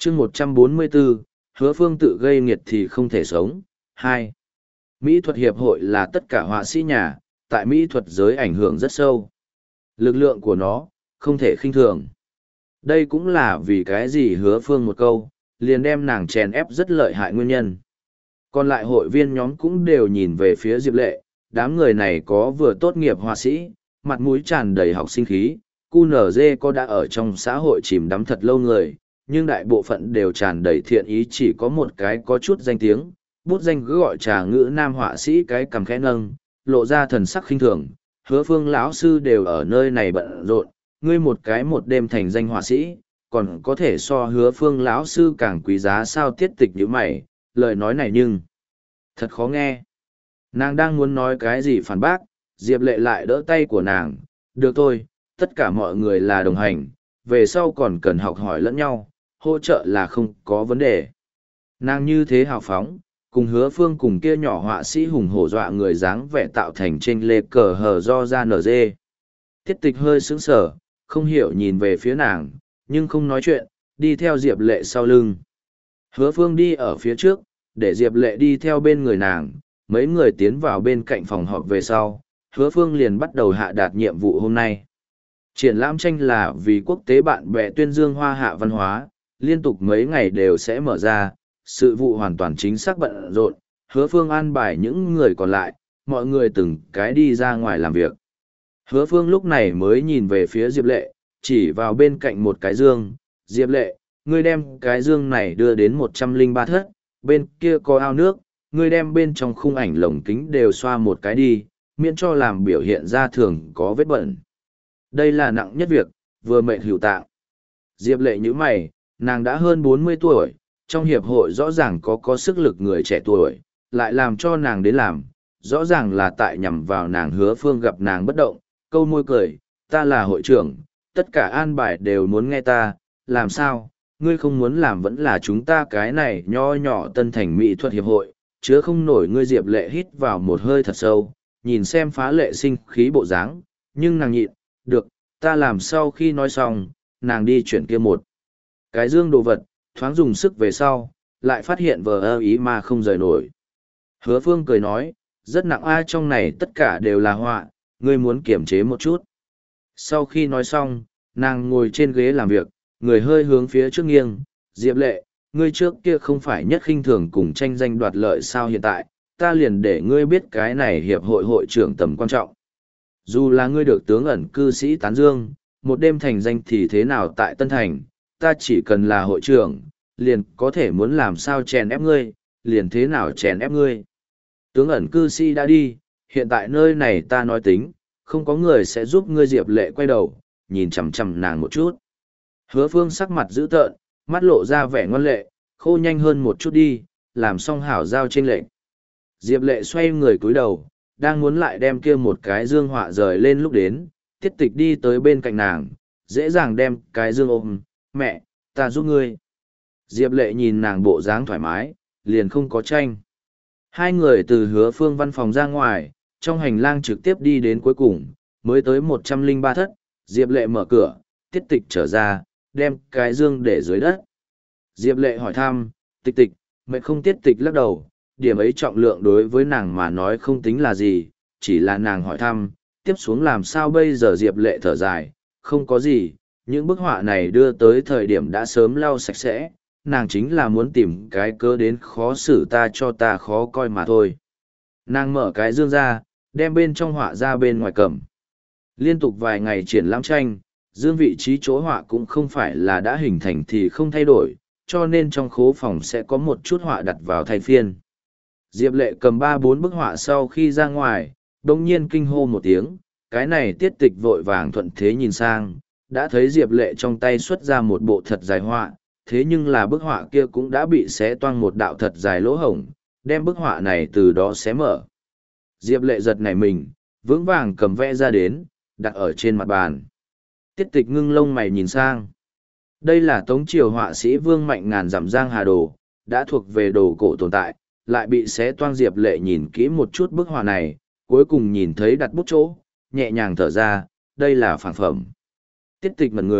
chương 144, hứa phương tự gây nghiệt thì không thể sống. 2. Mỹ thuật hiệp hội là tất cả họa sĩ nhà, tại mỹ thuật giới ảnh hưởng rất sâu. Lực lượng của nó, không thể khinh thường. Đây cũng là vì cái gì hứa phương một câu, liền đem nàng chèn ép rất lợi hại nguyên nhân. Còn lại hội viên nhóm cũng đều nhìn về phía Diệp Lệ, đám người này có vừa tốt nghiệp họa sĩ, mặt mũi tràn đầy học sinh khí, QNZ có đã ở trong xã hội chìm đắm thật lâu người, nhưng đại bộ phận đều tràn đầy thiện ý, chỉ có một cái có chút danh tiếng, bút danh cứ gọi trà ngữ nam họa sĩ cái cằm khẽ nâng, lộ ra thần sắc khinh thường. Hứa phương lão sư đều ở nơi này bận rộn, ngươi một cái một đêm thành danh họa sĩ, còn có thể so hứa phương lão sư càng quý giá sao? Tiết Tịch như mày, lời nói này nhưng thật khó nghe. Nàng đang muốn nói cái gì phản bác, Diệp Lệ lại đỡ tay của nàng. Được thôi, tất cả mọi người là đồng hành, về sau còn cần học hỏi lẫn nhau, hỗ trợ là không có vấn đề. Nàng như thế hào phóng, cùng hứa phương cùng kia nhỏ họa sĩ hùng hổ dọa người dáng vẻ tạo thành trên lê cờ hờ do ra nở dê. Tiết Tịch hơi sững sờ, không hiểu nhìn về phía nàng, nhưng không nói chuyện, đi theo Diệp Lệ sau lưng. Hứa phương đi ở phía trước, để Diệp Lệ đi theo bên người nàng, mấy người tiến vào bên cạnh phòng họp về sau, hứa phương liền bắt đầu hạ đạt nhiệm vụ hôm nay. Triển lãm tranh là vì quốc tế bạn bè tuyên dương hoa hạ văn hóa, liên tục mấy ngày đều sẽ mở ra, sự vụ hoàn toàn chính xác bận rộn, hứa phương an bài những người còn lại, mọi người từng cái đi ra ngoài làm việc. Hứa phương lúc này mới nhìn về phía Diệp Lệ, chỉ vào bên cạnh một cái dương. Diệp Lệ, ngươi đem cái dương này đưa đến 103 thất, bên kia có ao nước, ngươi đem bên trong khung ảnh lồng kính đều xoa một cái đi, miễn cho làm biểu hiện ra thường có vết bẩn. Đây là nặng nhất việc, vừa mệt hữu tạng. Diệp Lệ như mày, nàng đã hơn 40 tuổi, trong hiệp hội rõ ràng có sức lực người trẻ tuổi, lại làm cho nàng đến làm, rõ ràng là tại nhằm vào nàng. Hứa phương gặp nàng bất động, câu môi cười, ta là hội trưởng, tất cả an bài đều muốn nghe ta, làm sao, ngươi không muốn làm vẫn là chúng ta cái này nho nhỏ Tân Thành Mỹ thuật hiệp hội, chứa không nổi. Ngươi. Diệp Lệ hít vào một hơi thật sâu, nhìn xem phá lệ sinh khí bộ dáng, nhưng nàng nhịn, được, ta làm. Sau khi nói xong, nàng đi chuyển kia một cái dương đồ vật, thoáng dùng sức về sau, lại phát hiện vờ ơ ý mà không rời nổi. Hứa phương cười nói, rất nặng ai, trong này tất cả đều là họa, ngươi muốn kiềm chế một chút. Sau khi nói xong, nàng ngồi trên ghế làm việc, người hơi hướng phía trước nghiêng. Diệp Lệ, ngươi trước kia không phải nhất khinh thường cùng tranh danh đoạt lợi sao? Hiện tại, ta liền để ngươi biết cái này hiệp hội hội trưởng tầm quan trọng. Dù là ngươi được tướng ẩn cư sĩ tán dương, một đêm thành danh thì thế nào tại Tân Thành, ta chỉ cần là hội trưởng, liền có thể muốn làm sao chèn ép ngươi, liền thế nào chèn ép ngươi. Tướng ẩn cư sĩ đã đi, hiện tại nơi này ta nói tính, không có người sẽ giúp ngươi. Diệp Lệ quay đầu, nhìn chằm chằm nàng một chút. Hứa phương sắc mặt dữ tợn, mắt lộ ra vẻ ngoan lệ, khô nhanh hơn một chút đi, làm xong hảo giao trên lệnh. Diệp Lệ xoay người cúi đầu, đang muốn lại đem kia một cái dương họa rời lên lúc đến, Tiết Tịch đi tới bên cạnh nàng, dễ dàng đem cái dương ôm, mẹ, ta giúp ngươi. Diệp Lệ nhìn nàng bộ dáng thoải mái, liền không có tranh. Hai người từ hứa phương văn phòng ra ngoài, trong hành lang trực tiếp đi đến cuối cùng, mới tới 103 thất, Diệp Lệ mở cửa, Tiết Tịch trở ra, đem cái dương để dưới đất. Diệp Lệ hỏi thăm, Tịch Tịch, mẹ không? Tiết Tịch lắc đầu, điểm ấy trọng lượng đối với nàng mà nói không tính là gì, chỉ là nàng hỏi thăm, tiếp xuống làm sao bây giờ? Diệp Lệ thở dài, không có gì, những bức họa này đưa tới thời điểm đã sớm lau sạch sẽ, nàng chính là muốn tìm cái cớ đến khó xử ta, cho ta khó coi mà thôi. Nàng mở cái dương ra, đem bên trong họa ra bên ngoài cầm. Liên tục vài ngày triển lãm tranh, dương vị trí chỗ họa cũng không phải là đã hình thành thì không thay đổi, cho nên trong khố phòng sẽ có một chút họa đặt vào thay phiên. Diệp Lệ cầm 3-4 bức họa sau khi ra ngoài, đồng nhiên kinh hô một tiếng, cái này Tiết Tịch vội vàng thuận thế nhìn sang, đã thấy Diệp Lệ trong tay xuất ra một bộ thật dài họa, thế nhưng là bức họa kia cũng đã bị xé toang một đạo thật dài lỗ hổng, đem bức họa này từ đó xé mở. Diệp Lệ giật nảy mình, vững vàng cầm vẽ ra đến, đặt ở trên mặt bàn. Tiết Tịch ngưng lông mày nhìn sang. Đây là Tống triều họa sĩ Vương Mạnh Ngàn Dặm Giang Hà Đồ, đã thuộc về đồ cổ tồn tại, lại bị xé toang. Diệp Lệ nhìn kỹ một chút bức họa này, cuối cùng nhìn thấy đặt bút chỗ, nhẹ nhàng thở ra, đây là phản phẩm. Tiết Tịch ngẩn người,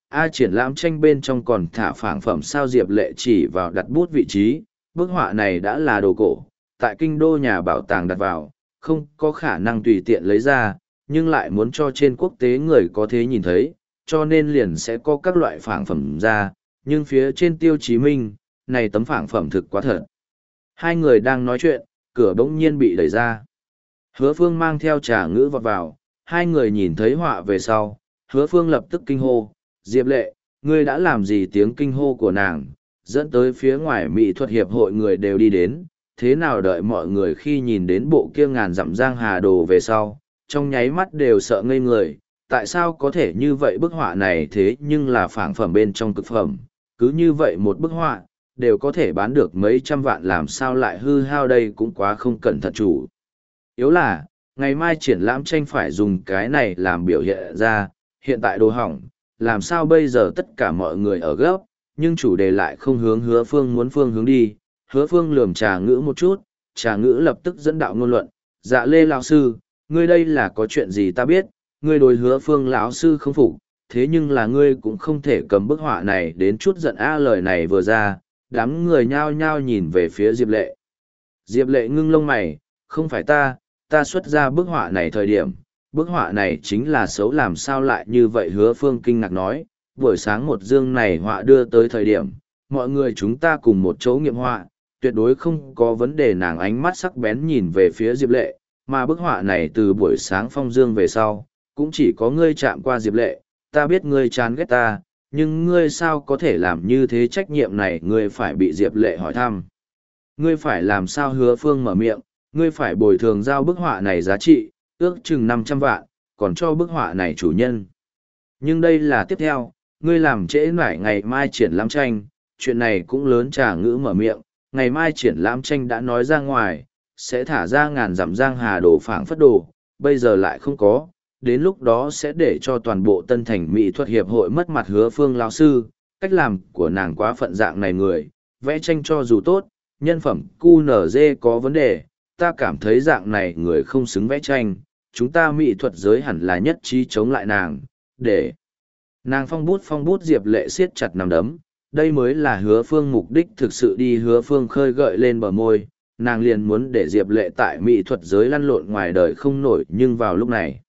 Triển lãm tranh bên trong còn thả phảng phẩm sao? Diệp Lệ chỉ vào đặt bút vị trí, bức họa này đã là đồ cổ, tại kinh đô nhà bảo tàng đặt vào, không có khả năng tùy tiện lấy ra, nhưng lại muốn cho trên quốc tế người có thế nhìn thấy, cho nên liền sẽ có các loại phảng phẩm ra, nhưng phía trên Tiêu Chí Minh, này tấm phảng phẩm thực quá thật. Hai người đang nói chuyện, cửa bỗng nhiên bị đẩy ra. Hứa Phương mang theo Trà Ngữ vọt vào, hai người nhìn thấy họa về sau, Hứa Phương lập tức kinh hô, Diệp Lệ, ngươi đã làm gì? Tiếng kinh hô của nàng, dẫn tới phía ngoài mỹ thuật hiệp hội người đều đi đến, thế nào đợi mọi người khi nhìn đến bộ kia ngàn dặm giang hà đồ về sau, trong nháy mắt đều sợ ngây người, tại sao có thể như vậy? Bức họa này thế nhưng là phảng phẩm bên trong cực phẩm, cứ như vậy một bức họa, đều có thể bán được mấy trăm vạn, làm sao lại hư hao? Đây cũng quá không cẩn thận chủ. Yếu là, ngày mai triển lãm tranh phải dùng cái này làm biểu hiện ra, hiện tại đồ hỏng, làm sao bây giờ? Tất cả mọi người ở gấp, nhưng chủ đề lại không hướng Hứa Phương muốn phương hướng đi. Hứa Phương lườm Trà Ngữ một chút, Trà Ngữ lập tức dẫn đạo ngôn luận, Dạ Lê lão sư, ngươi đây là có chuyện gì? Ta biết, ngươi đối Hứa Phương lão sư không phục, thế nhưng là ngươi cũng không thể cầm bức họa này đến chút giận a. Lời này vừa ra, đám người nhao nhao nhìn về phía Diệp Lệ. Diệp Lệ ngưng lông mày, không phải ta xuất ra bức họa này thời điểm, bức họa này chính là xấu, làm sao lại như vậy? Hứa Phương kinh ngạc nói, buổi sáng một dương này họa đưa tới thời điểm, mọi người chúng ta cùng một chỗ nghiệm họa, tuyệt đối không có vấn đề. Nàng ánh mắt sắc bén nhìn về phía Diệp Lệ, mà bức họa này từ buổi sáng phong dương về sau, cũng chỉ có ngươi chạm qua. Diệp Lệ, ta biết ngươi chán ghét ta, nhưng ngươi sao có thể làm như thế? Trách nhiệm này ngươi phải bị Diệp Lệ hỏi thăm. Ngươi phải làm sao? Hứa Phương mở miệng, ngươi phải bồi thường giao bức họa này giá trị, ước chừng 500 vạn, còn cho bức họa này chủ nhân. Nhưng đây là tiếp theo, ngươi làm trễ nải ngày mai triển lãm tranh, chuyện này cũng lớn. Trà Ngữ mở miệng, ngày mai triển lãm tranh đã nói ra ngoài, sẽ thả ra ngàn dặm giang hà đồ phảng phất đồ, bây giờ lại không có, đến lúc đó sẽ để cho toàn bộ Tân Thành Mỹ thuật hiệp hội mất mặt. Hứa Phương lão sư, cách làm của nàng quá phận. Dạng này người, vẽ tranh cho dù tốt, nhân phẩm QNZ có vấn đề, ta cảm thấy dạng này người không xứng vẽ tranh, chúng ta mỹ thuật giới hẳn là nhất trí chống lại nàng, để nàng phong bút. Diệp Lệ siết chặt nắm đấm, đây mới là Hứa Phương mục đích thực sự đi. Hứa Phương khơi gợi lên bờ môi, nàng liền muốn để Diệp Lệ tại mỹ thuật giới lăn lộn ngoài đời không nổi, nhưng vào lúc này,